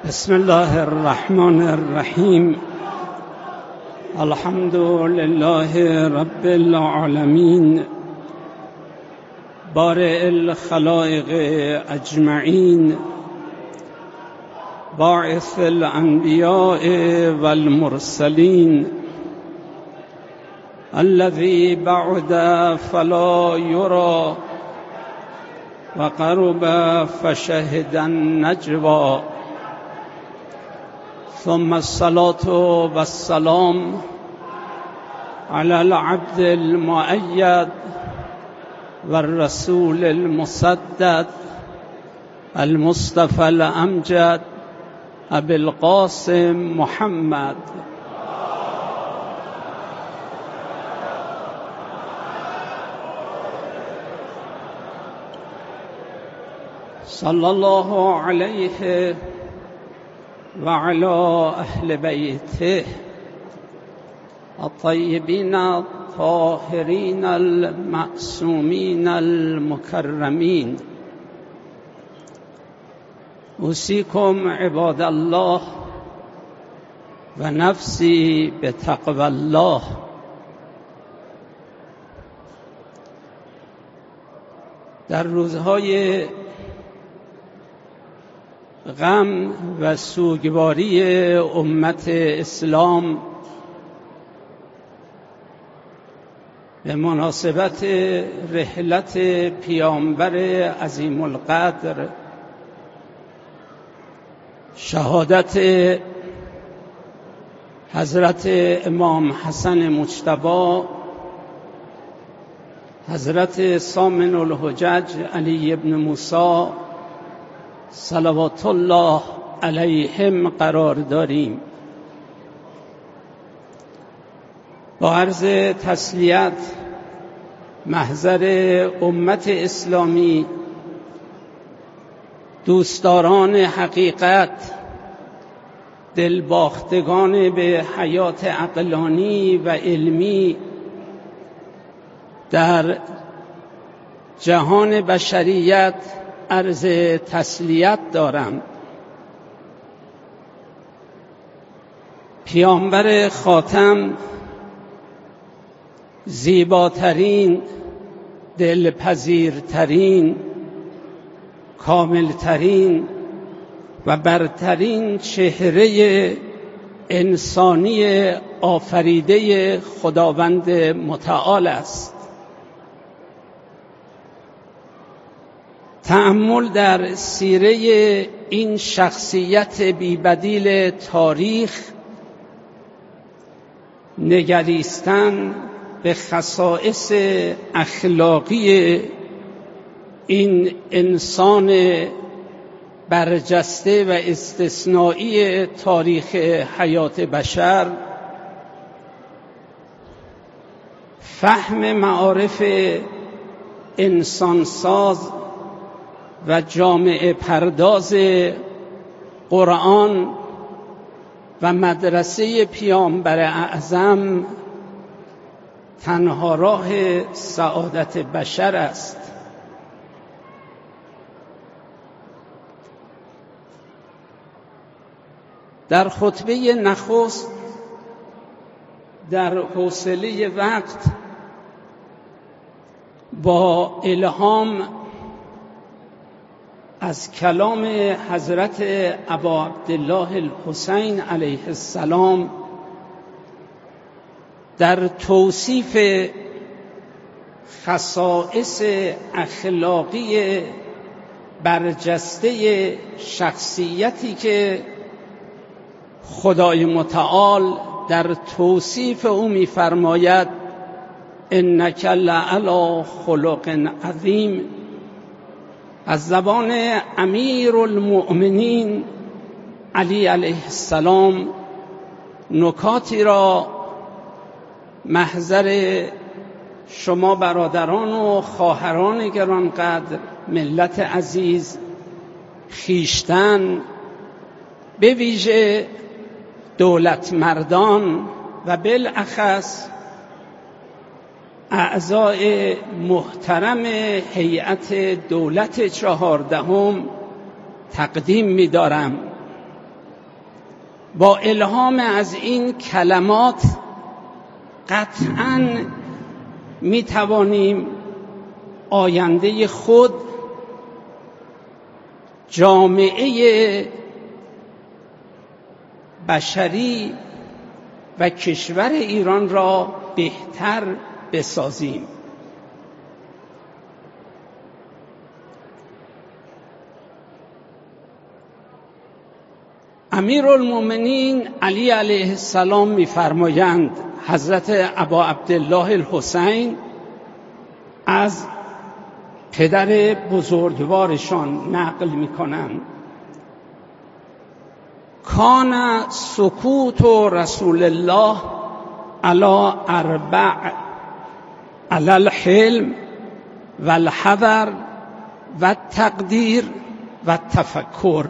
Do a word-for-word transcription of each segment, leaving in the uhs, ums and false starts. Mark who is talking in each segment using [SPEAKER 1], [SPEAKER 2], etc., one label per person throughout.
[SPEAKER 1] بسم الله الرحمن الرحیم. الحمد لله رب العالمین، بارئ الخلائق اجمعین، باعث الانبیاء والمرسلین، الذی بعد فلا یرى و قرب فشهد النجوى، ثم الصلاة والسلام على العبد المؤيد والرسول المسدد المصطفى الأمجد أبي القاسم محمد صلى الله عليه وعلى أهل بيته الطيبين الطاهرين المعصومين المكرمين. أوصيكم عباد الله و نفسی بتقوى الله. در روزهای غم و سوگواری امت اسلام به مناسبت رحلت پیامبر عظیم القدر، شهادت حضرت امام حسن مجتبی، حضرت ثامن الحجج علی بن موسی صلوات الله علیهم قرار داریم. با عرض تسلیت محضر امت اسلامی، دوستداران حقیقت، دلباختگان به حیات عقلانی و علمی در جهان بشریت، عرض تسلیت دارم. پیامبر خاتم زیباترین، دلپذیرترین، کاملترین و برترین چهره انسانی آفریده خداوند متعال است. تأمل در سیره این شخصیت بی‌بدیل تاریخ، نگریستن به خصائص اخلاقی این انسان برجسته و استثنایی تاریخ حیات بشر، فهم معارف انسانساز و جامعه پرداز قرآن و مدرسه پیامبر اعظم تنها راه سعادت بشر است. در خطبه نخست در حوصله وقت با الهام از کلام حضرت ابا عبدالله الحسین علیه السلام در توصیف خصائص اخلاقی برجسته شخصیتی که خدای متعال در توصیف او می‌فرماید انک لعلی خلق عظیم، از زبان امیر المؤمنین علی علیه السلام نکاتی را محضر شما برادران و خواهران گرانقدر، ملت عزیز، خویشتن، به ویژه دولت مردان و بالاخص اعضای محترم هیئت دولت چهاردهم تقدیم می‌دارم. با الهام از این کلمات قطعاً می توانیم آینده خود، جامعه بشری و کشور ایران را بهتر بسازیم. امیرالمومنین علی علیه السلام می‌فرمایند، حضرت ابا عبدالله الحسین از پدر بزرگوارشان نقل می‌کنند: کان سکوت رسول الله علی اربع، علی الحلم و الحذر و التقدیر و التفکر.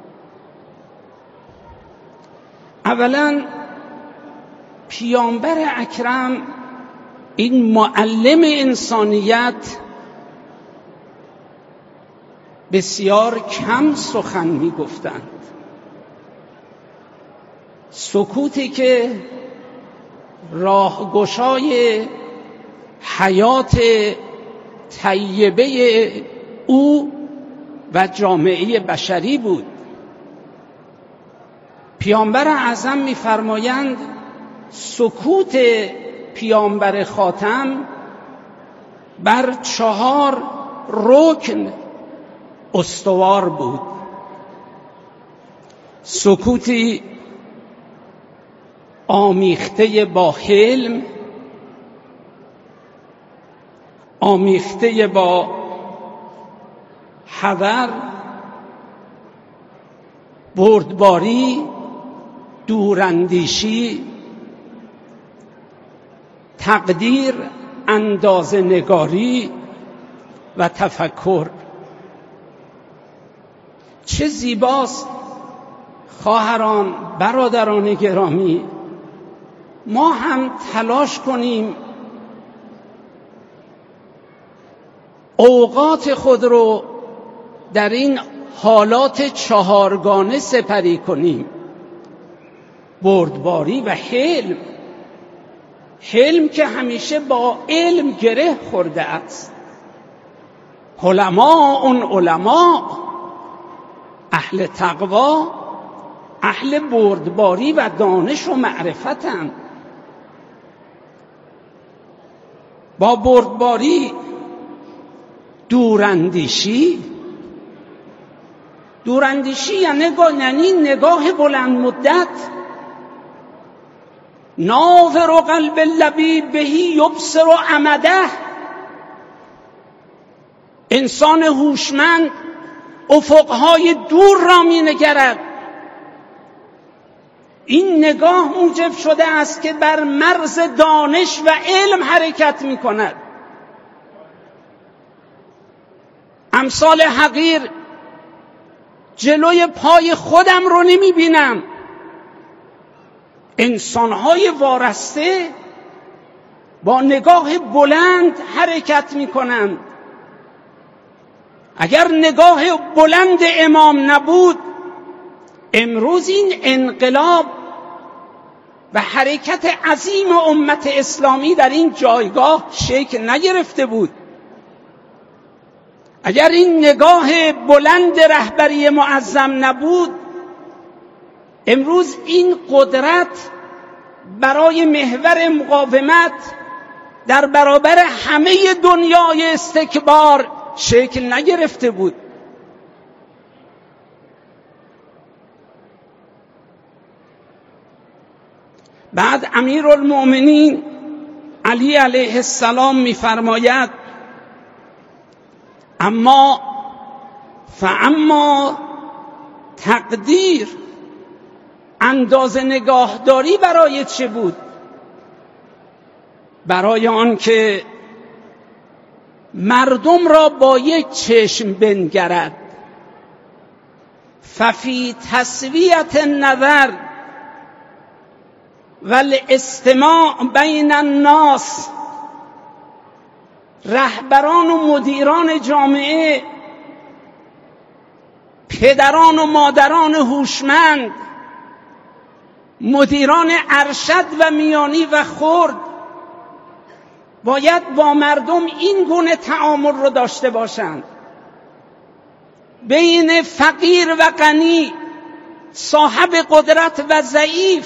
[SPEAKER 1] اولا پیامبر اکرم این معلم انسانیت بسیار کم سخن می گفتند. سکوتی که راهگشای حیات طیبه او و جامعه بشری بود. پیامبر اعظم می‌فرمایند سکوت پیامبر خاتم بر چهار رکن استوار بود. سکوتی آمیخته با حلم، آمیخته با حذر، بردباری، دوراندیشی، تقدیر، اندازه نگاری و تفکر. چه زیباست خواهران، برادران گرامی، ما هم تلاش کنیم اوقات خود رو در این حالات چهارگانه سپری کنیم: بردباری و حلم. حلم که همیشه با علم گره خورده است. علماء اون علماء، اهل تقوا، اهل بردباری و دانش و معرفتند. با بردباری دوراندیشی. دوراندیشی یعنی نگاه بلند مدت. ناظر قلب اللبیب بهی یبصر عمده. انسان هوشمند افقهای دور را می نگرد. این نگاه موجب شده است که بر مرز دانش و علم حرکت می کند. امثال حقیر جلوی پای خودم رو نمی بینم. انسانهای وارسته با نگاه بلند حرکت می کنند. اگر نگاه بلند امام نبود، امروز این انقلاب و حرکت عظیم امت اسلامی در این جایگاه شکل نگرفته بود. اگر این نگاه بلند رهبری معظم نبود، امروز این قدرت برای محور مقاومت در برابر همه دنیای استکبار شکل نگرفته بود. بعد امیرالمؤمنین علی علیه السلام می‌فرماید: اما فاما تقدیر، اندازه نگاهداری برای چه بود؟ برای آن که مردم را با یک چشم بنگرد. ففی تسویت النظر والاستماع بین الناس. رهبران و مدیران جامعه، پدران و مادران هوشمند مدیران ارشد و میانی و خرد باید با مردم این گونه تعامل رو داشته باشند، بین فقیر و غنی، صاحب قدرت و ضعیف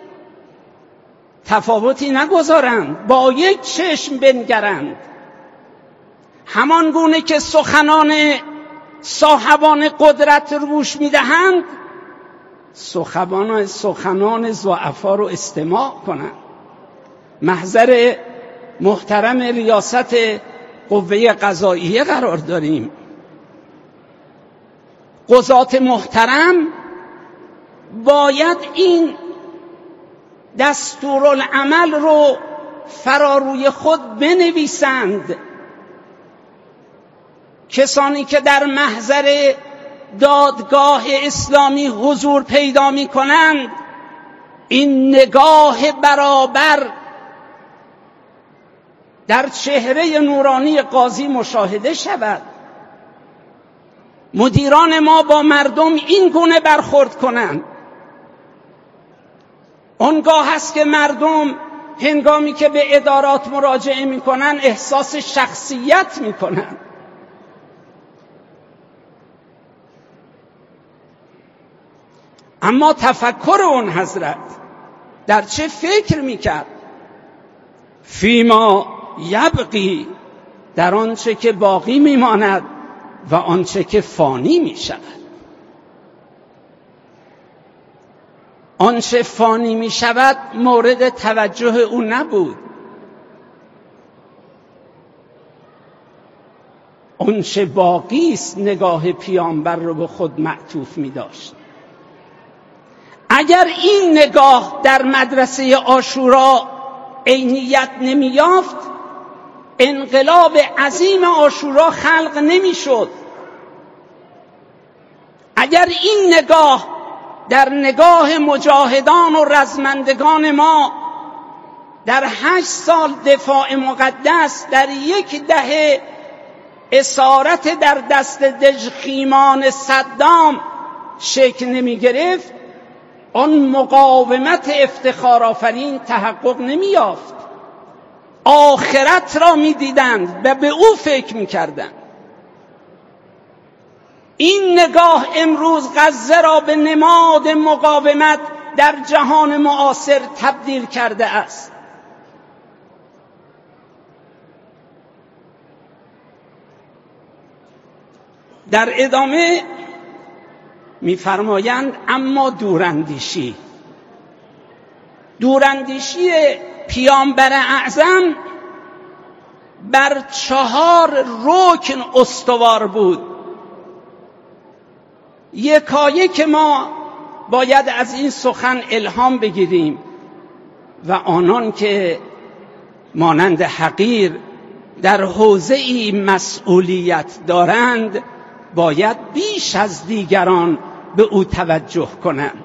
[SPEAKER 1] تفاوتی نگذارند، با یک چشم بنگرند. همان گونه که سخنان صاحبان قدرت روش میدهند، سخنان سخنان ضعفا رو استماع کنند. محضر محترم ریاست قوه قضاییه قرار داریم. قضات محترم باید این دستورالعمل رو فراروی خود بنویسند. کسانی که در محضر دادگاه اسلامی حضور پیدا می کنند، این نگاه برابر در چهره نورانی قاضی مشاهده شود. مدیران ما با مردم این گونه برخورد کنند. آنگاه است که مردم هنگامی که به ادارات مراجعه می کنند احساس شخصیت می کنند. اما تفکر اون حضرت در چه فکر میکرد؟ فیما یبقی، در آنچه که باقی میماند و آنچه که فانی میشود. آنچه فانی میشود مورد توجه او نبود. آنچه باقی است نگاه پیامبر رو به خود معطوف می‌داشت. اگر این نگاه در مدرسه عاشورا عینیت نمی‌یافت، انقلاب عظیم عاشورا خلق نمی‌شد. اگر این نگاه در نگاه مجاهدان و رزمندگان ما در هشت سال دفاع مقدس، در یک دهه اسارت در دست دژخیمان صدام شکل نمی گرفت، آن مقاومت افتخارآفرین تحقق نمی یافت. آخرت را می دیدند و به او فکر می کردند. این نگاه امروز غزه را به نماد مقاومت در جهان معاصر تبدیل کرده است. در ادامه می‌فرمایند اما دوراندیشی دوراندیشی پیامبر اعظم بر چهار رکن استوار بود. یکایک ما باید از این سخن الهام بگیریم و آنان که مانند حقیر در حوزه‌ای مسئولیت دارند باید بیش از دیگران به او توجه کنند.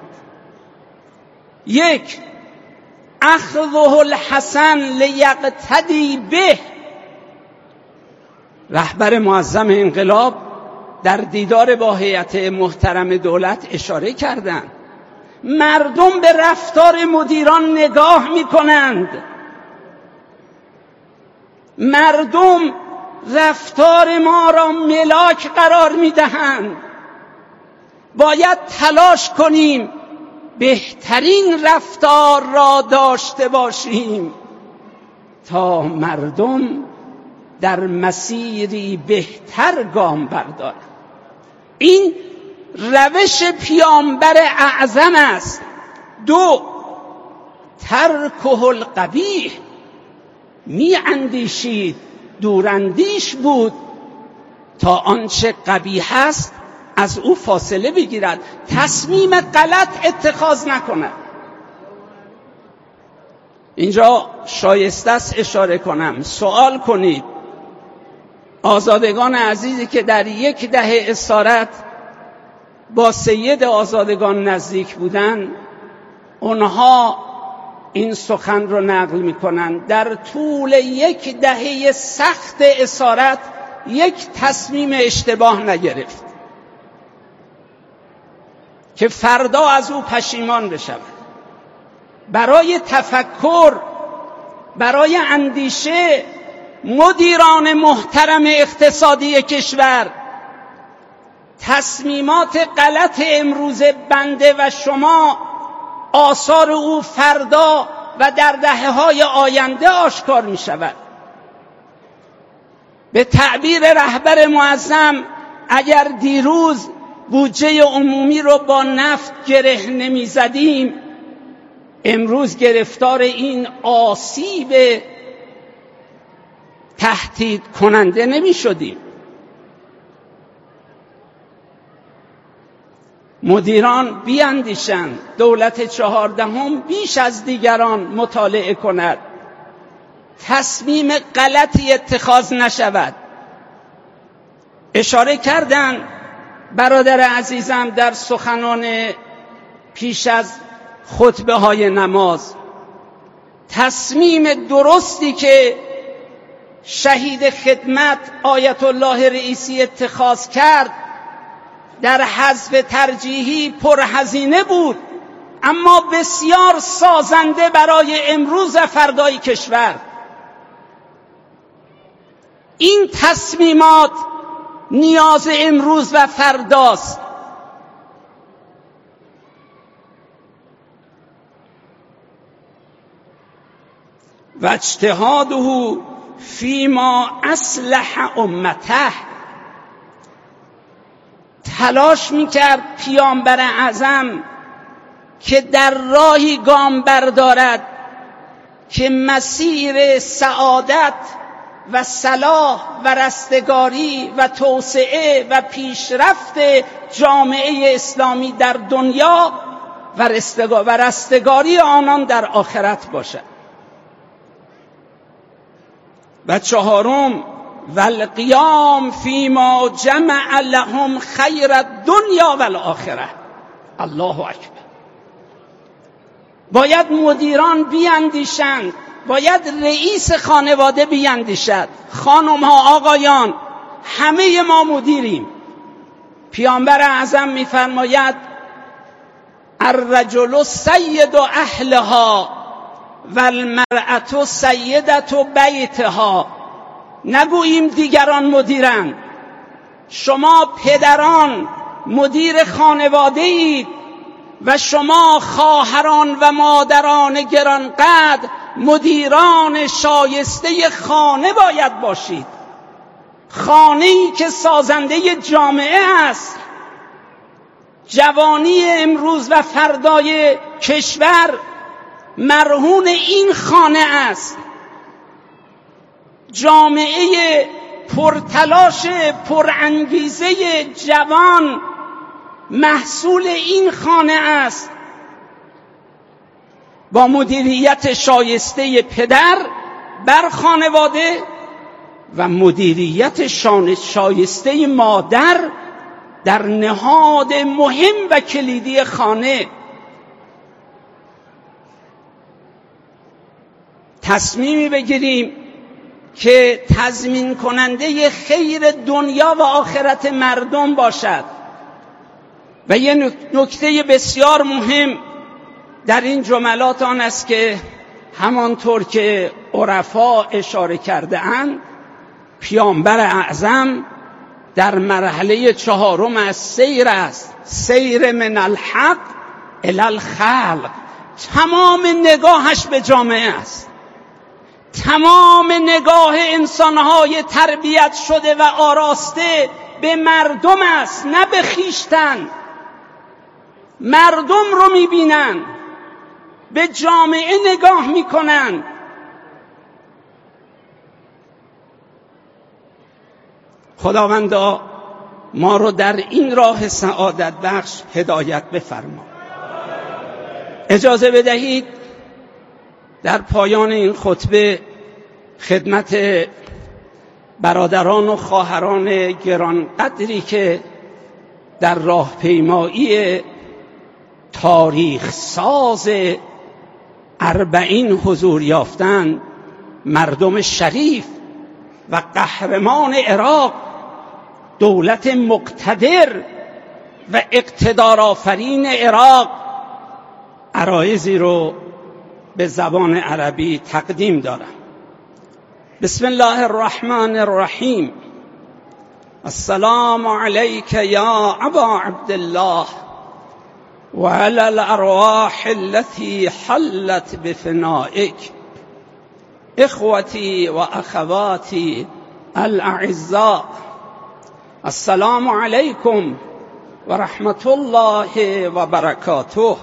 [SPEAKER 1] یک، اخذه الحسن لیقتدی به. رهبر معظم انقلاب در دیدار با هیئت محترم دولت اشاره کردند مردم به رفتار مدیران نگاه می کنند. مردم رفتار ما را ملاک قرار می دهند. باید تلاش کنیم بهترین رفتار را داشته باشیم تا مردم در مسیری بهتر گام بردارند. این روش پیامبر اعظم است. دو، ترکه القبیح، می اندیشید، دوراندیش بود تا آنچه قبیح است از او فاصله بگیرد، تصمیم غلط اتخاذ نکند. اینجا شایسته است اشاره کنم، سوال کنید آزادگان عزیزی که در یک دهه اسارت با سید آزادگان نزدیک بودند، اونها این سخن رو نقل میکنند در طول یک دهه سخت اسارت یک تصمیم اشتباه نگرفت که فردا از او پشیمان بشود. برای تفکر، برای اندیشه، مدیران محترم اقتصادی کشور، تصمیمات غلط امروز بنده و شما آثار او فردا و در دهه‌های آینده آشکار می شود. به تعبیر رهبر معظم، اگر دیروز بودجه عمومی رو با نفت گره نمی زدیم، امروز گرفتار این آسیب تهدید کننده نمی شدیم. مدیران بیاندیشند، دولت چهاردهم بیش از دیگران مطالعه کند، تصمیم غلطی اتخاذ نشود. اشاره کردن برادر عزیزم در سخنان پیش از خطبه های نماز، تصمیم درستی که شهید خدمت آیت الله رئیسی اتخاذ کرد در حذف ترجیحی پرهزینه بود، اما بسیار سازنده برای امروز و فردای کشور. این تصمیمات نیاز امروز و فرداست. و اجتهاده فیما اصلح امته، تلاش میکرد پیامبر اعظم که در راهی گام بردارد که مسیر سعادت و صلاح و رستگاری و توسعه و پیشرفت جامعه اسلامی در دنیا و رستگاری آنان در آخرت باشد. و چهارم، والقیام فیما جمع لهم خیر الدنیا والآخره. الله اکبر. باید مدیران بیاندیشند، باید رئیس خانواده بیاندیشد. خانم ها، آقایان، همه ما مدیریم. پیامبر اعظم میفرماید الرجل سید اهلها والمرأة سیدة بیتها. نگوییم دیگران مدیرند، شما پدران مدیر خانواده اید و شما خواهران و مادران گرانقدر مدیران شایسته خانه باید باشید. خانه‌ای که سازنده جامعه است. جوانی امروز و فردای کشور مرهون این خانه است. جامعه پرتلاش پرانگیزه جوان محصول این خانه است. با مدیریت شایسته پدر بر خانواده و مدیریت شایسته مادر در نهاد مهم و کلیدی خانه، تصمیمی بگیریم که تضمین کننده خیر دنیا و آخرت مردم باشد. و یه نکته بسیار مهم در این جملات آن است که همانطور که عرفا اشاره کرده اند، پیامبر اعظم در مرحله چهارم از سیر است، سیر من الحق الی الخلق. تمام نگاهش به جامعه است، تمام نگاه انسانهای تربیت شده و آراسته به مردم است، نه به خویشتن. مردم رو میبینن، به جامعه نگاه میکنن. خداوندا ما رو در این راه سعادت بخش هدایت بفرما. اجازه بدهید در پایان این خطبه خدمت برادران و خواهران گرانقدری که در راهپیمایی تاریخ ساز اربعین حضور یافتند، مردم شریف و قهرمان عراق، دولت مقتدر و اقتدارآفرین عراق، عرایضی رو به زبان عربی تقدیم دارم. بسم الله الرحمن الرحیم. السلام علیک یا ابا عبدالله و علی الارواح التي حلت بفنائک. اخوتی و اخواتی الاعزاء، السلام علیکم و رحمت الله و برکاته.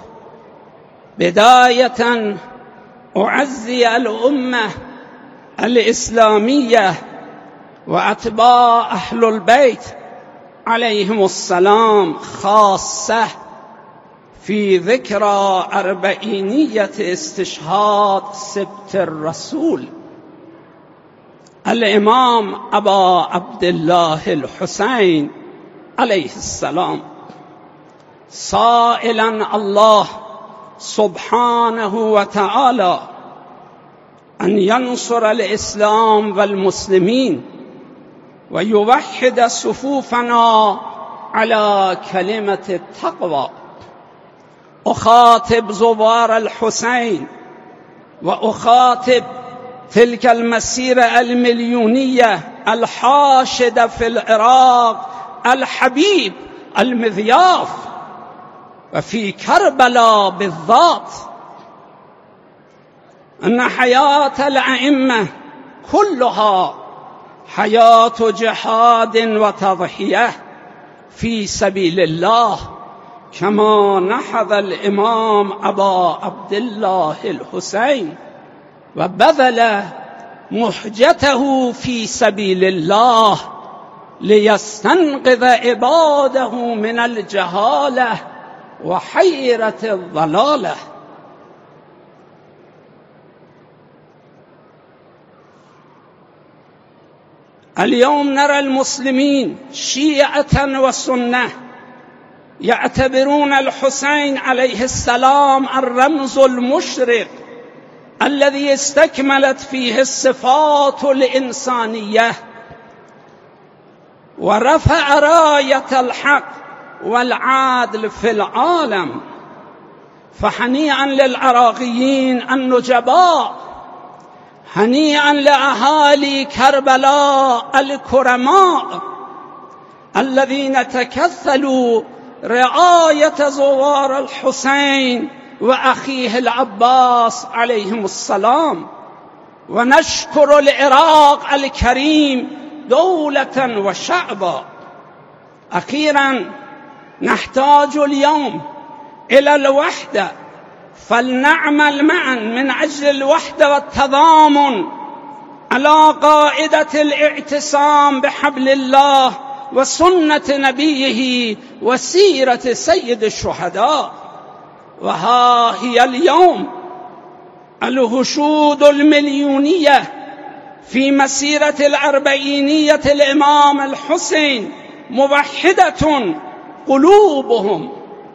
[SPEAKER 1] بدایة اعزی الامه الاسلامیه و اتباع اهل البیت علیهم السلام خاصه فی ذکرى اربعینیت استشهاد سبط الرسول الامام ابا عبدالله الحسین علیه السلام، سائلا الله سبحانه و تعالی ان ینصر الاسلام والمسلمین و یوحد صفوفنا على کلمة التقوى. اخاطب زوار الحسین و اخاطب تلك المسيرة المليونية الحاشدة في العراق الحبيب المذياف وفي كربلاء بالذات، أن حياة الأئمة كلها حياة جهاد وتضحية في سبيل الله، كما نحض الإمام أبا عبد الله الحسين وبذل محجته في سبيل الله ليستنقذ عباده من الجهالة وحيرة الضلالة. اليوم نرى المسلمين شيعة وسنة يعتبرون الحسين عليه السلام الرمز المشرق الذي استكملت فيه الصفات الإنسانية ورفع راية الحق والعدل في العالم. فهنيئا للعراقيين النجباء، هنيئا لأهالي كربلاء الكرماء الذين تكفلوا رعاية زوار الحسين وأخيه العباس عليهم السلام. ونشكر العراق الكريم دولة وشعبا. أخيرا نحتاج اليوم إلى الوحدة، فلنعمل معا من أجل الوحدة والتضامن على قاعدة الاعتصام بحبل الله وسنة نبيه وسيرة سيد الشهداء. وها هي اليوم الهشود المليونية في مسيرة الأربعينية الإمام الحسين موحدة، قلوبهم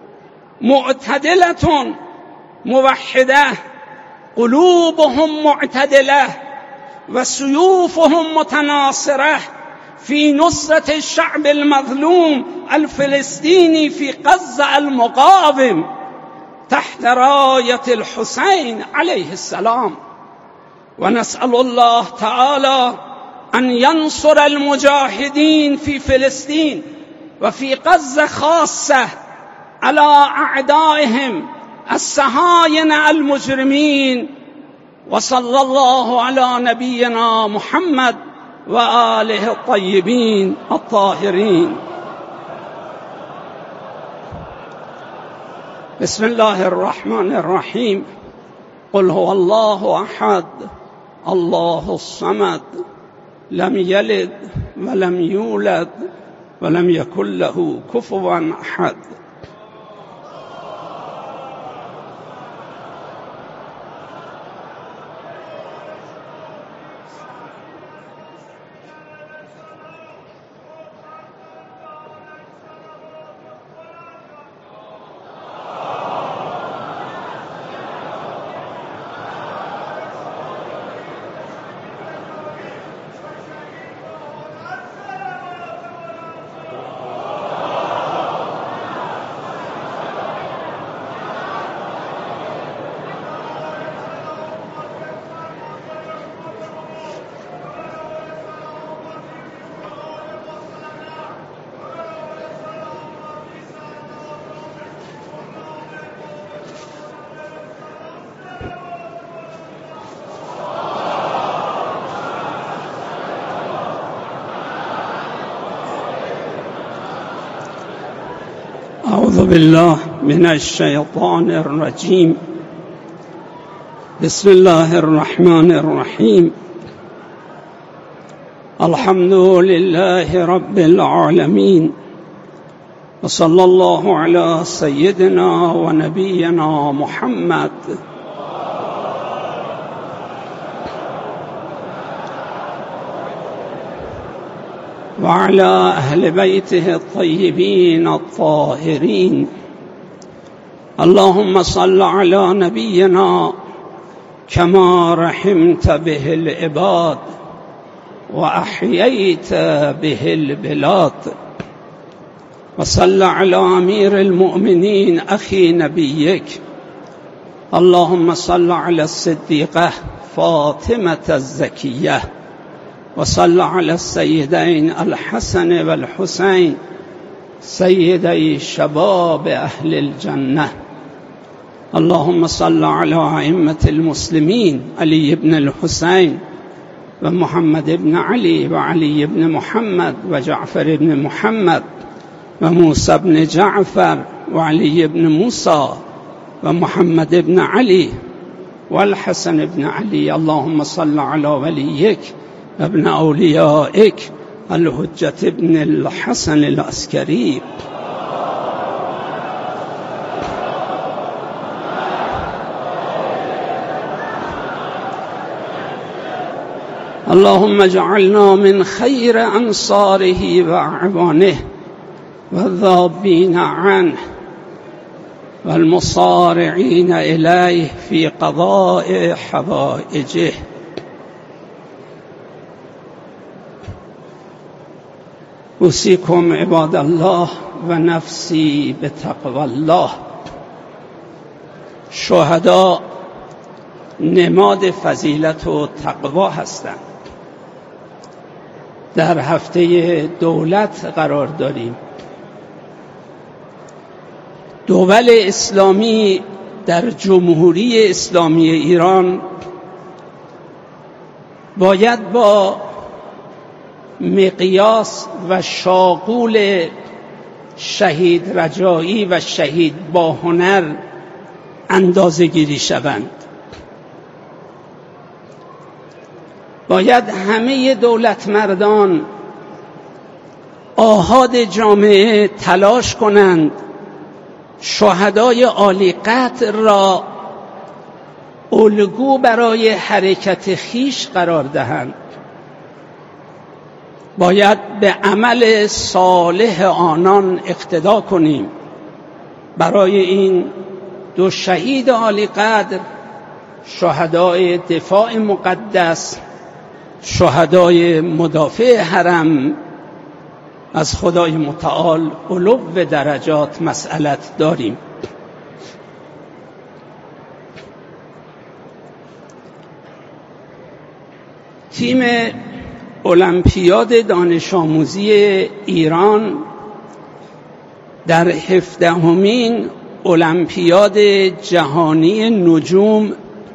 [SPEAKER 1] معتدلة موحدة، قلوبهم معتدلة وسيوفهم متناصرة في نصرة الشعب المظلوم الفلسطيني في غزة المقاوم تحت راية الحسين عليه السلام. ونسأل الله تعالى أن ينصر المجاهدين في فلسطين وفي غزة خاصة على أعدائهم الصهاينة المجرمين. وصلى الله على نبينا محمد وآله الطيبين الطاهرين. بسم الله الرحمن الرحيم. قل هو الله أحد الله الصمد لم يلد ولم يولد ولم يكن له كفوا أحد. أعوذ بالله من الشيطان الرجيم. بسم الله الرحمن الرحيم. الحمد لله رب العالمين، وصلى الله على سيدنا ونبينا محمد وعلى أهل بيته الطيبين الطاهرين. اللهم صل على نبينا كما رحمت به العباد وأحييت به البلاد، وصل على أمير المؤمنين أخي نبيك. اللهم صل على الصديقة فاطمة الزكية، وصل على السيدين الحسن والحسين سيدي شباب أهل الجنة. اللهم صل على أئمة المسلمين علي بن الحسين ومحمد بن علي وعلي بن محمد وجعفر بن محمد وموسى بن جعفر وعلي بن موسى ومحمد بن علي والحسن بن علي. اللهم صل على وليك ابن أوليائك الحجة بن الحسن العسكري. اللهم اجعلنا من خير أنصاره وأعوانه والذابين عنه والمصارعين إليه في قضاء حوائجه. أوصيكم عباد الله و نفسی بتقوى الله. شهدا نماد فضیلت و تقوا هستند. در هفته دولت قرار داریم. دول اسلامی در جمهوری اسلامی ایران باید با مقیاس و شاغول شهید رجایی و شهید با هنر اندازه گیری شوند. باید همه دولت مردان آحاد جامعه تلاش کنند شهدای عالی قدر را الگو برای حرکت خیش قرار دهند. باید به عمل صالح آنان اقتدا کنیم. برای این دو شهید عالی قدر، شهدای دفاع مقدس، شهدای مدافع حرم، از خدای متعال علو درجات مسئلت داریم. تیم المپیاد دانش آموزی ایران در هفدهمین المپیاد جهانی نجوم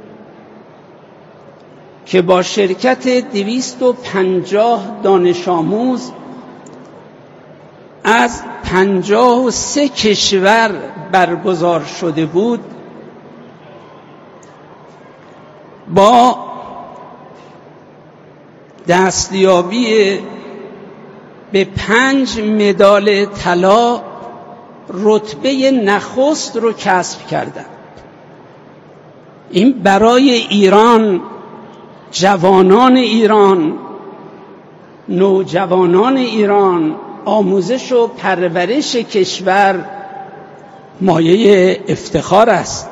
[SPEAKER 1] که با شرکت دویست و پنجاه دانش آموز از پنجاه و سه کشور برگزار شده بود، با دستیابی به پنج مدال طلا رتبه نخست رو کسب کردند. این برای ایران، جوانان ایران، نوجوانان ایران، آموزش و پرورش کشور مایه افتخار است.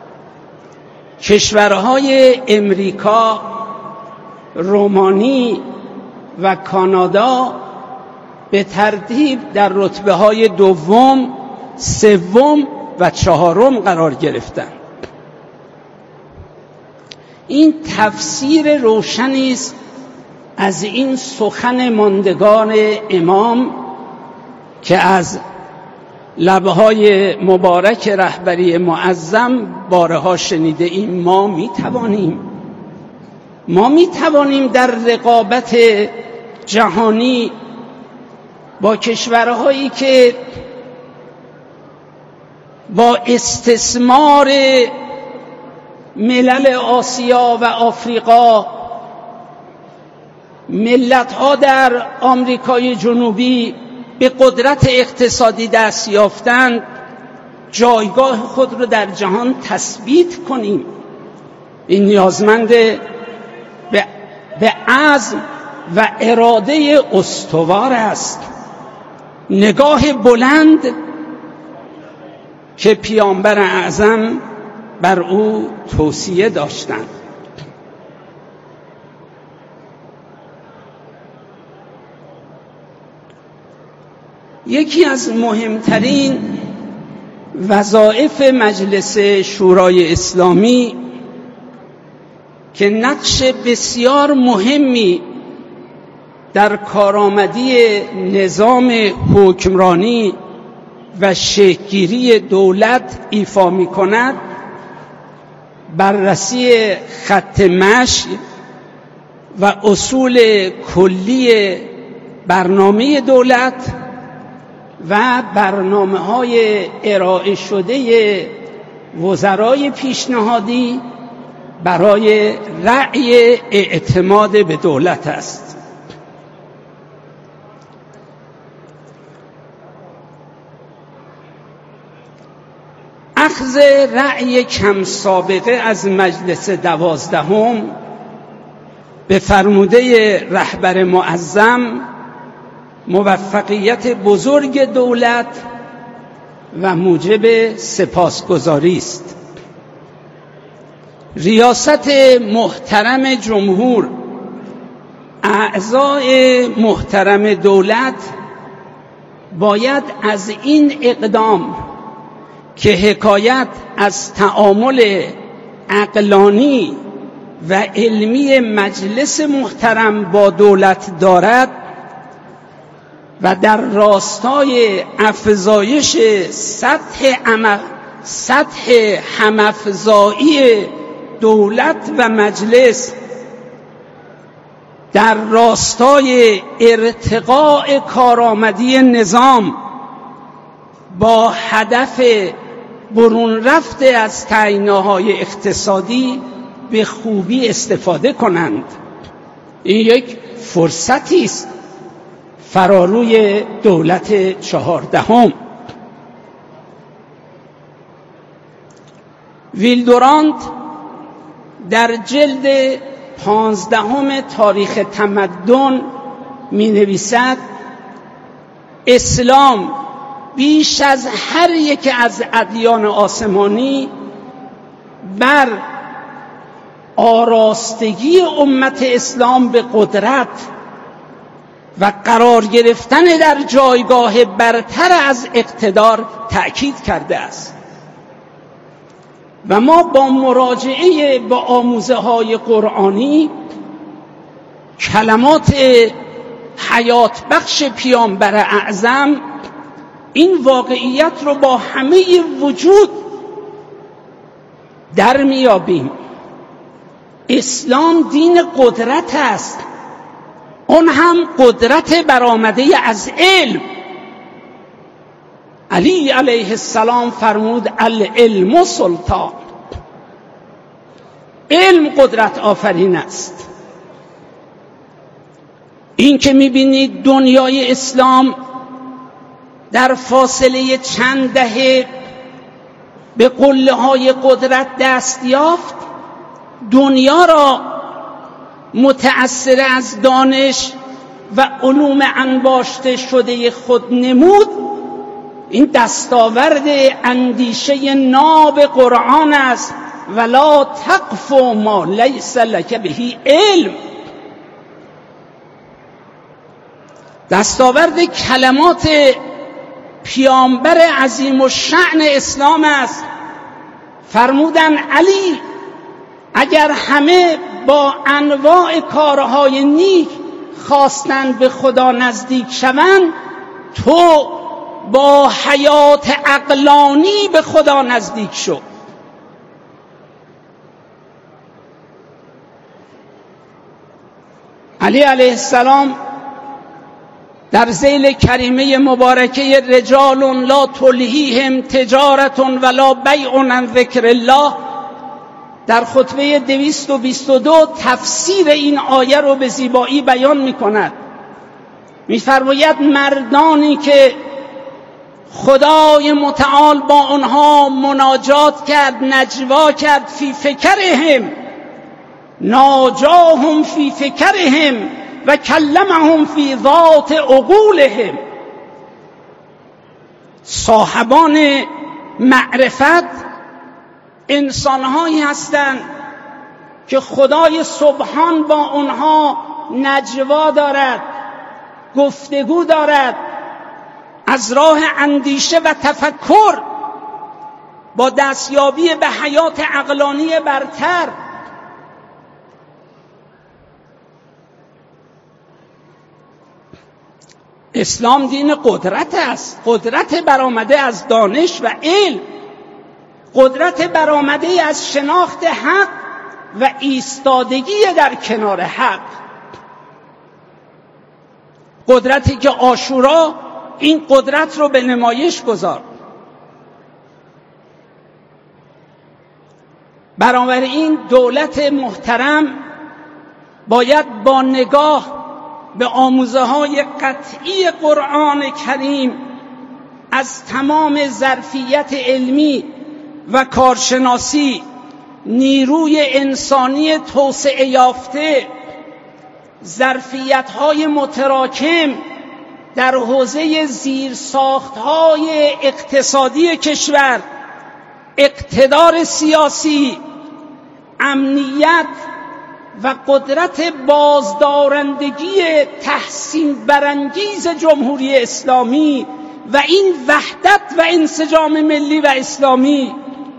[SPEAKER 1] کشورهای امریکا، رومانی و کانادا به ترتیب در رتبه‌های دوم، سوم و چهارم قرار گرفتند. این تفسیر روشنی است از این سخن ماندگار امام که از لبهای مبارک رهبری معظم بارها شنیده ایم. ما می توانیم ما می توانیم در رقابت جهانی با کشورهایی که با استثمار ملل آسیا و آفریقا، ملت‌ها در آمریکای جنوبی به قدرت اقتصادی دست یافتند، جایگاه خود رو در جهان تثبیت کنیم. این نیازمند به به عزم و اراده استوار است، نگاه بلند که پیامبر اعظم بر او توصیه داشتند. یکی از مهمترین وظایف مجلس شورای اسلامی که نقش بسیار مهمی در کارآمدی نظام حکمرانی و شکل‌گیری دولت ایفا می‌کند، بررسی خط مشی و اصول کلی برنامه دولت و برنامه‌های ارائه شده وزرای پیشنهادی برای رأی اعتماد به دولت است. اخذ رأی کم سابقه از مجلس دوازدهم به فرموده رهبر معظم موفقیت بزرگ دولت و موجب سپاسگزاری است. ریاست محترم جمهور، اعضای محترم دولت باید از این اقدام که حکایت از تعامل عقلانی و علمی مجلس محترم با دولت دارد و در راستای افزایش سطح عمل سطح همافزایی دولت و مجلس، در راستای ارتقاء کارآمدی نظام با هدف برون رفته از تنگناهای اقتصادی به خوبی استفاده کنند. این یک فرصتی است فراروی دولت چهاردهم. ویلدوراند در جلد پانزدهم تاریخ تمدن می نویسد اسلام بیش از هر یک از ادیان آسمانی بر آراستگی امت اسلام به قدرت و قرار گرفتن در جایگاه برتر از اقتدار تأکید کرده است و ما با مراجعه به آموزه های قرآنی کلمات حیات بخش پیامبر اعظم این واقعیت رو با همه وجود در میابیم. اسلام دین قدرت است، اون هم قدرت برآمده از علم. علی علیه السلام فرمود العلم سلطان، علم قدرت آفرین است. این که میبینید دنیای اسلام در فاصله چند دهه به قله های قدرت دست یافت، دنیا را متأثر از دانش و علوم انباشته شده خود نمود، این دستاورد اندیشه ناب قرآن است. ولا تقف ما لیس لک به علم. دستاورد کلمات پیامبر عظیم الشأن اسلام است. فرمودن علی اگر همه با انواع کارهای نیک خواستند به خدا نزدیک شوند، تو با حیات عقلانی به خدا نزدیک شو. علی علیه السلام در ذیل کریمه مبارکه رجال لا تلهیهم تجارت ولا بیع عن ذکر الله در خطبه دویست و بیست و دو تفسیر این آیه رو به زیبایی بیان می کند. می فرماید مردانی که خدای متعال با آنها مناجات کرد، نجوا کرد، فی فکرهم ناجاهم فی فکرهم و کلمهم فی ذات عقولهم، صاحبان معرفت انسانهایی هستند که خدای سبحان با آنها نجوا دارد، گفتگو دارد، از راه اندیشه و تفکر با دستیابی به حیات عقلانی برتر اسلام دین قدرت است، قدرت برآمده از دانش و علم، قدرت برآمده از شناخت حق و ایستادگی در کنار حق، قدرتی که عاشورا این قدرت رو به نمایش گذارد. بنابراین دولت محترم باید با نگاه به آموزه های قطعی قرآن کریم از تمام ظرفیت علمی و کارشناسی، نیروی انسانی توسعه یافته، ظرفیت‌های متراکم در حوزه زیرساخت‌های اقتصادی کشور، اقتدار سیاسی، امنیت و قدرت بازدارندگی تحسین برانگیز جمهوری اسلامی و این وحدت و انسجام ملی و اسلامی،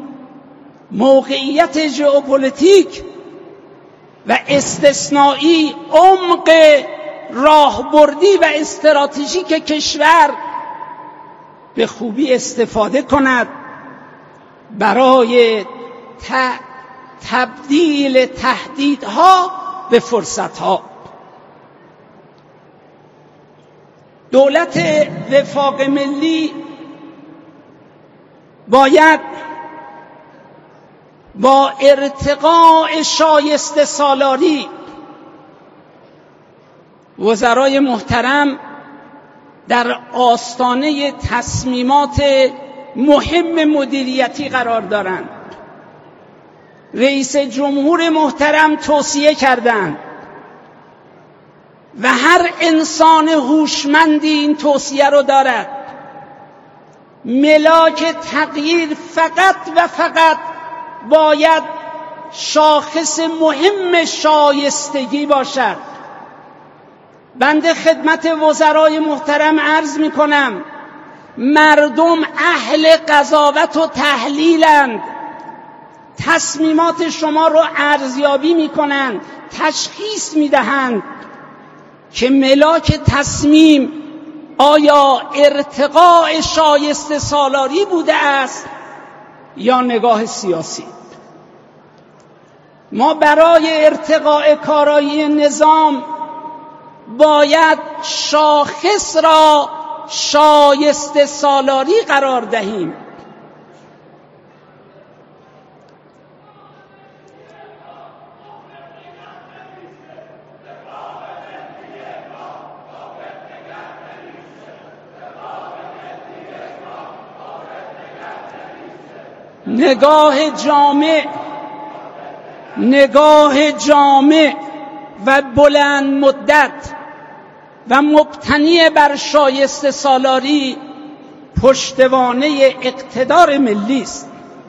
[SPEAKER 1] موقعیت ژئوپلیتیک و استثنایی، عمق راهبردی و استراتژیک کشور به خوبی استفاده کند برای تبدیل تهدیدها به فرصتها. دولت وفاق ملی باید با ارتقاء شایسته سالاری وزرای محترم در آستانه تصمیمات مهم مدیریتی قرار دارند. رئیس جمهور محترم توصیه کردند و هر انسان هوشمندی این توصیه رو دارد، ملاک تغییر فقط و فقط باید شاخص مهم شایستگی باشد. بنده خدمت وزرای محترم عرض می کنم مردم اهل قضاوت و تحلیلند، تصمیمات شما رو ارزیابی می کنند، تشخیص می دهند که ملاک تصمیم آیا ارتقاء شایسته سالاری بوده است یا نگاه سیاسی. ما برای ارتقاء کارایی نظام باید شاخص را شایسته سالاری قرار دهیم. نگاه جامع نگاه جامع و بلند مدت و مبتنی بر شایسته سالاری پشتوانه اقتدار ملی است.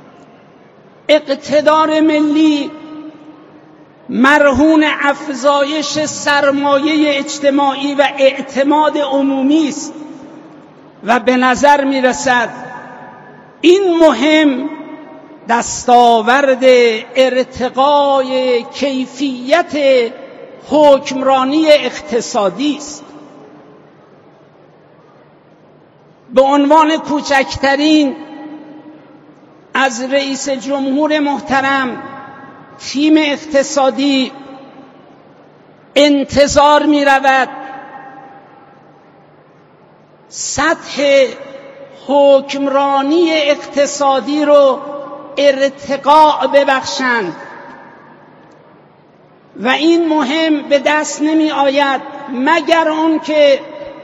[SPEAKER 1] اقتدار ملی مرهون افزایش سرمایه اجتماعی و اعتماد عمومی است و به نظر می رسد این مهم دستاورد ارتقای کیفیت حکمرانی اقتصادی است. به عنوان کوچکترین از رئیس جمهور محترم تیم اقتصادی انتظار می رود سطح حکمرانی اقتصادی رو ارتقاء ببخشند و این مهم به دست نمی آید مگر اون که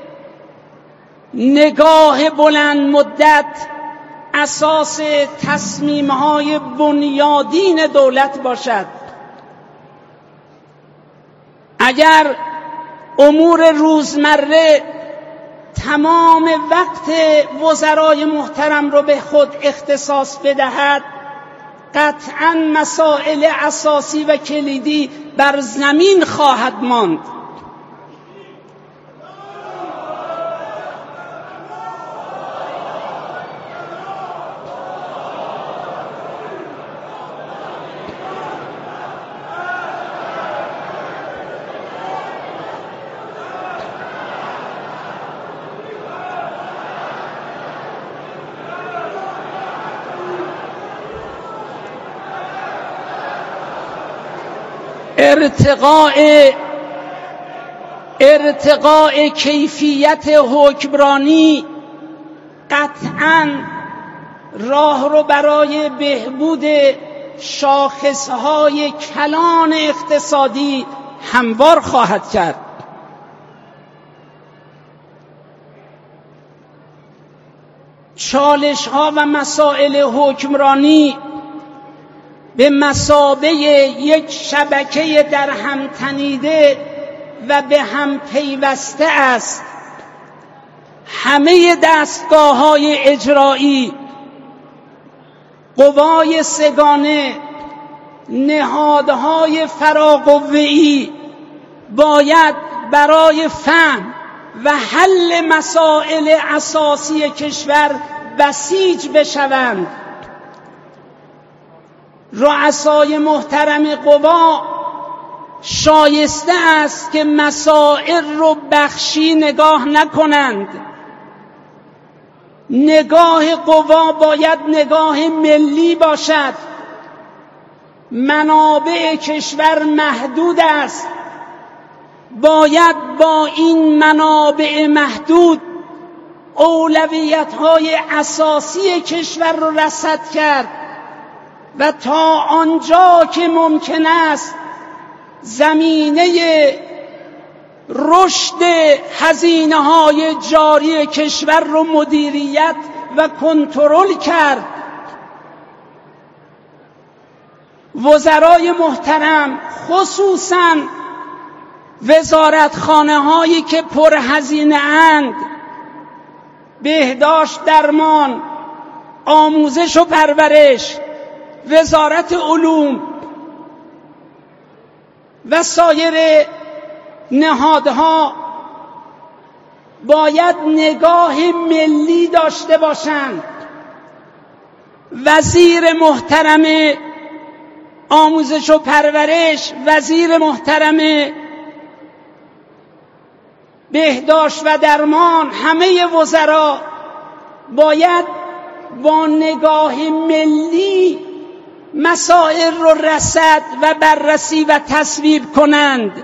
[SPEAKER 1] نگاه بلند مدت اساس تصمیم‌های بنیادین دولت باشد. اگر امور روزمره تمام وقت وزرای محترم رو به خود اختصاص بدهد، قطعاً مسائل اساسی و کلیدی بر زمین خواهد ماند. ارتقاء ارتقاء کیفیت حکمرانی قطعاً راه رو برای بهبود شاخصهای کلان اقتصادی هموار خواهد کرد. چالش‌ها و مسائل حکمرانی به مثابه یک شبکه در هم تنیده و به هم پیوسته است. همه دستگاه‌های اجرایی، قوای سگانه، نهادهای فراقوه‌ای باید برای فهم و حل مسائل اساسی کشور بسیج بشوند. رؤسای محترم قوا شایسته است که مسائل رو بخشی نگاه نکنند. نگاه قوا باید نگاه ملی باشد. منابع کشور محدود است. باید با این منابع محدود اولویت‌های اساسی کشور رو رصد کرد و تا آنجا که ممکن است زمینه رشد هزینه‌های جاری کشور رو مدیریت و کنترل کرد. وزرای محترم، خصوصاً وزارتخانه‌هایی که پرهزینه اند، بهداشت درمان، آموزش و پرورش، وزارت علوم و سایر نهادها باید نگاه ملی داشته باشند. وزیر محترم آموزش و پرورش، وزیر محترم بهداشت و درمان، همه وزرا باید با نگاه ملی مسائل رو رصد و بررسی و تصویب کنند.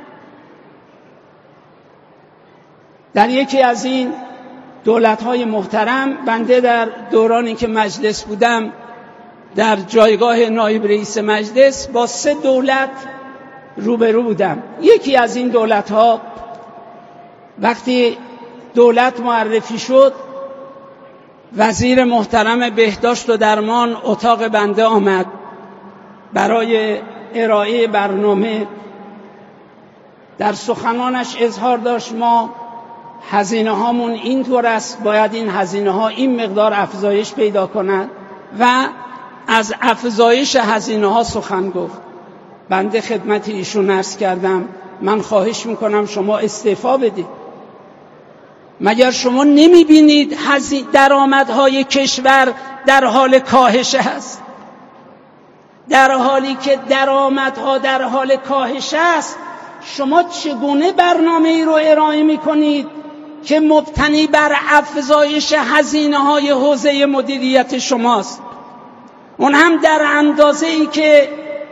[SPEAKER 1] در یکی از این دولت‌های محترم، بنده در دورانی که مجلس بودم در جایگاه نایب رئیس مجلس با سه دولت روبرو بودم. یکی از این دولت‌ها وقتی دولت معرفی شد، وزیر محترم بهداشت و درمان اتاق بنده آمد برای ارائه برنامه. در سخنانش اظهار داشت ما هزینه هامون اینطور است، باید این هزینه ها این مقدار افزایش پیدا کنند و از افزایش هزینه ها سخن گفت. بنده خدمت ایشون عرض کردم من خواهش میکنم شما استعفا بدید. مگر شما نمی بینید درآمدهای کشور در حال کاهش است؟ در حالی که درآمدها در حال کاهش است، شما چگونه برنامه ای رو ارائه می کنید که مبتنی بر افزایش هزینه های حوزه مدیریت شماست؟ اون هم در اندازه ای که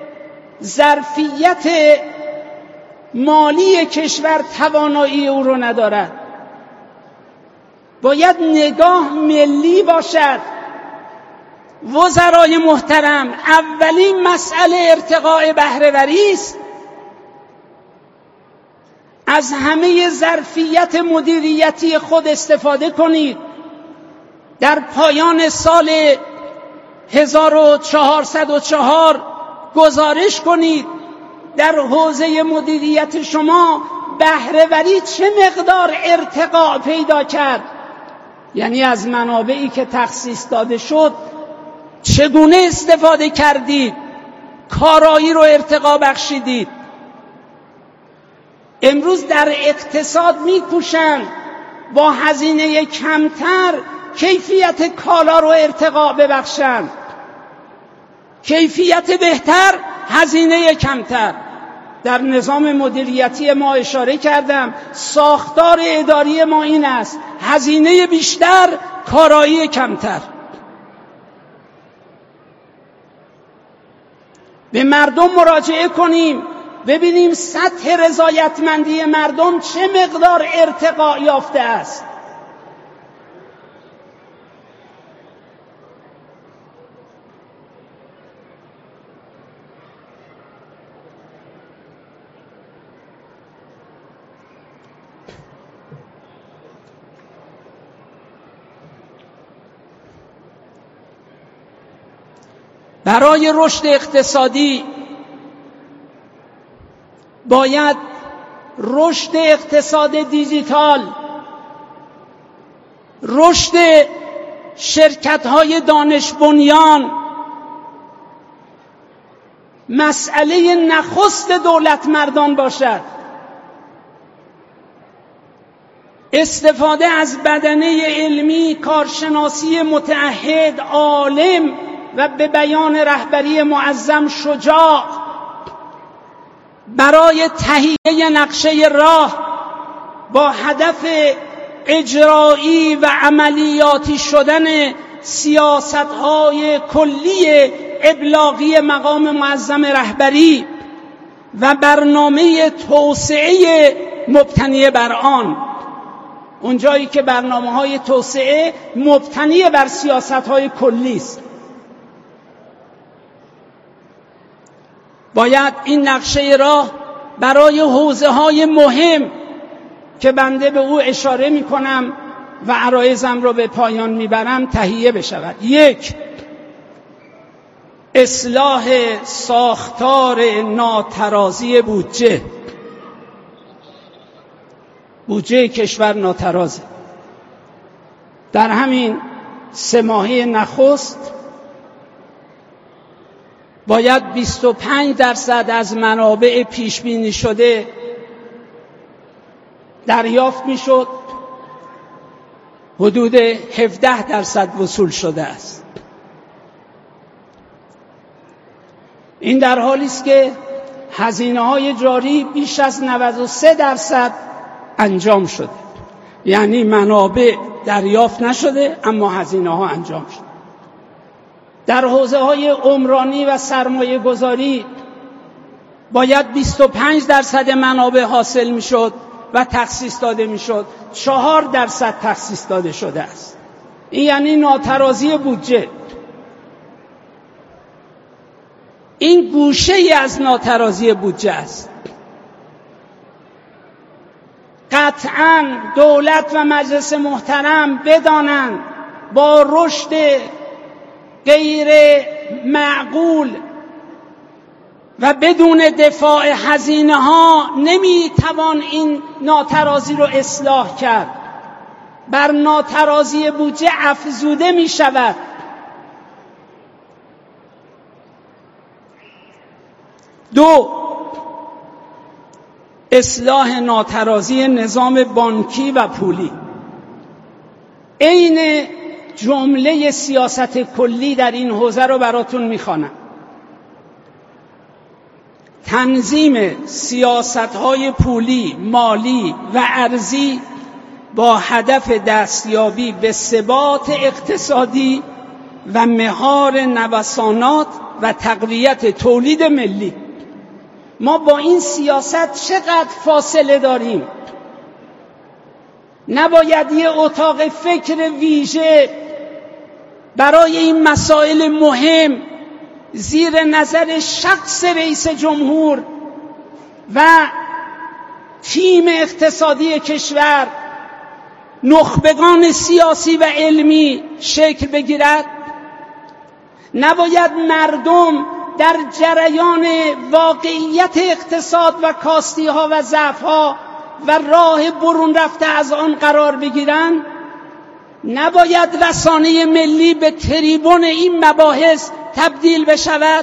[SPEAKER 1] ظرفیت مالی کشور توانایی او رو ندارد. باید نگاه ملی باشد. وزرای محترم، اولین مسئله ارتقاء بهره‌وری است. از همه ظرفیت مدیریتی خود استفاده کنید. در پایان سال هزار و چهارصد و چهار گزارش کنید در حوزه مدیریت شما بهره‌وری چه مقدار ارتقاء پیدا کرد، یعنی از منابعی که تخصیص داده شد چگونه استفاده کردید، کارایی رو ارتقا بخشیدید. امروز در اقتصاد می‌کوشند با هزینه کمتر کیفیت کالا رو ارتقا ببخشند، کیفیت بهتر، هزینه کمتر. در نظام مدیریتی ما اشاره کردم، ساختار اداری ما این است: هزینه بیشتر، کارایی کمتر. به مردم مراجعه کنیم ببینیم سطح رضایتمندی مردم چه مقدار ارتقا یافته است. برای رشد اقتصادی باید رشد اقتصاد دیجیتال، رشد شرکت‌های دانش بنیان مسئله نخست دولت مردان باشد. استفاده از بدنه علمی، کارشناسی متعهد، عالم و به بیان رهبری معظم شجاع برای تهیه نقشه راه با هدف اجرایی و عملیاتی شدن سیاست‌های کلی ابلاغی مقام معظم رهبری و برنامه توسعه مبتنی بر آن. اونجایی که برنامه‌های توسعه مبتنی بر سیاست‌های کلی است، باید این نقشه راه برای حوزه‌های مهم که بنده به او اشاره می‌کنم و عرایضم را به پایان می‌برم تهیه بشود. یک، اصلاح ساختار ناترازی بودجه. بودجه کشور ناترازه. در همین سه ماهه نخست باید بیست و پنج درصد از منابع پیش بینی شده دریافت میشد، حدود هفده درصد وصول شده است. این در حالی است که هزینه‌های جاری بیش از نود و سه درصد انجام شده، یعنی منابع دریافت نشده اما هزینه‌ها انجام شده. در حوزه‌های عمرانی و سرمایه گذاری باید بیست و پنج درصد منابع حاصل میشد و تخصیص داده میشد، چهار درصد تخصیص داده شده است. این یعنی ناترازی بودجه. این گوشه‌ای از ناترازی بودجه است. قطعاً دولت و مجلس محترم بدانند با رشد غیر معقول و بدون دفاع هزینه ها نمیتوان این ناترازی رو اصلاح کرد. بر ناترازی بودجه افزوده می شود. دو، اصلاح ناترازی نظام بانکی و پولی. عین جمله سیاست کلی در این حوزه رو براتون میخوانم. تنظیم سیاست‌های پولی، مالی و ارزی با هدف دستیابی به ثبات اقتصادی و مهار نوسانات و تقویت تولید ملی. ما با این سیاست چقدر فاصله داریم؟ نباید یه اتاق فکر ویژه برای این مسائل مهم زیر نظر شخص رئیس جمهور و تیم اقتصادی کشور، نخبگان سیاسی و علمی شکل بگیرد. نباید مردم در جریان واقعیت اقتصاد و کاستی‌ها و ضعف‌ها و راه برون رفته از آن قرار بگیرند. نباید رسانه ملی به تریبون این مباحث تبدیل بشود.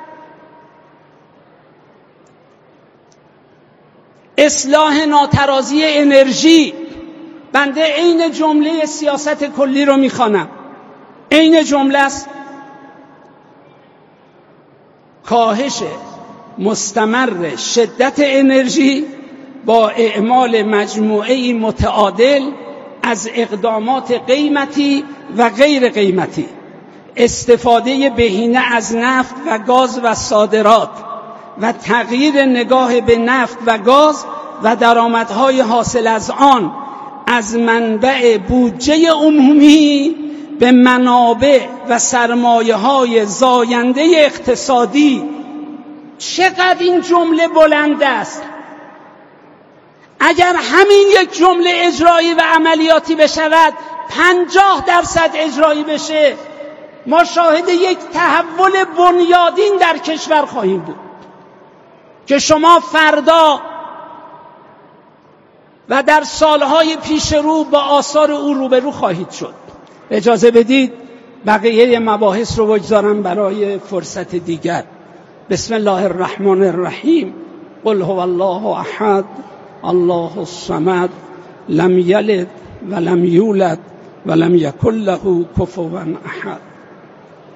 [SPEAKER 1] اصلاح ناترازی انرژی، بنده عین جمله سیاست کلی رو میخوانم، عین جمله است. کاهش مستمر شدت انرژی با اعمال مجموعه‌ای متعادل از اقدامات قیمتی و غیر قیمتی، استفاده بهینه از نفت و گاز و صادرات و تغییر نگاه به نفت و گاز و درآمدهای حاصل از آن از منبع بودجه عمومی به منابع و سرمایه‌های زاینده اقتصادی. چقدر این جمله بلند است! اگر همین یک جمله اجرایی و عملیاتی بشود، پنجاه درصد اجرایی بشه، ما شاهد یک تحول بنیادین در کشور خواهیم بود که شما فردا و در سالهای پیش رو با آثار او روبرو خواهید شد. اجازه بدید بقیه مباحث رو بگذارم برای فرصت دیگر. بسم الله الرحمن الرحیم. قل هو الله احد الله الصمد لم یلد ولم یولد ولم یکن له کفوا احد.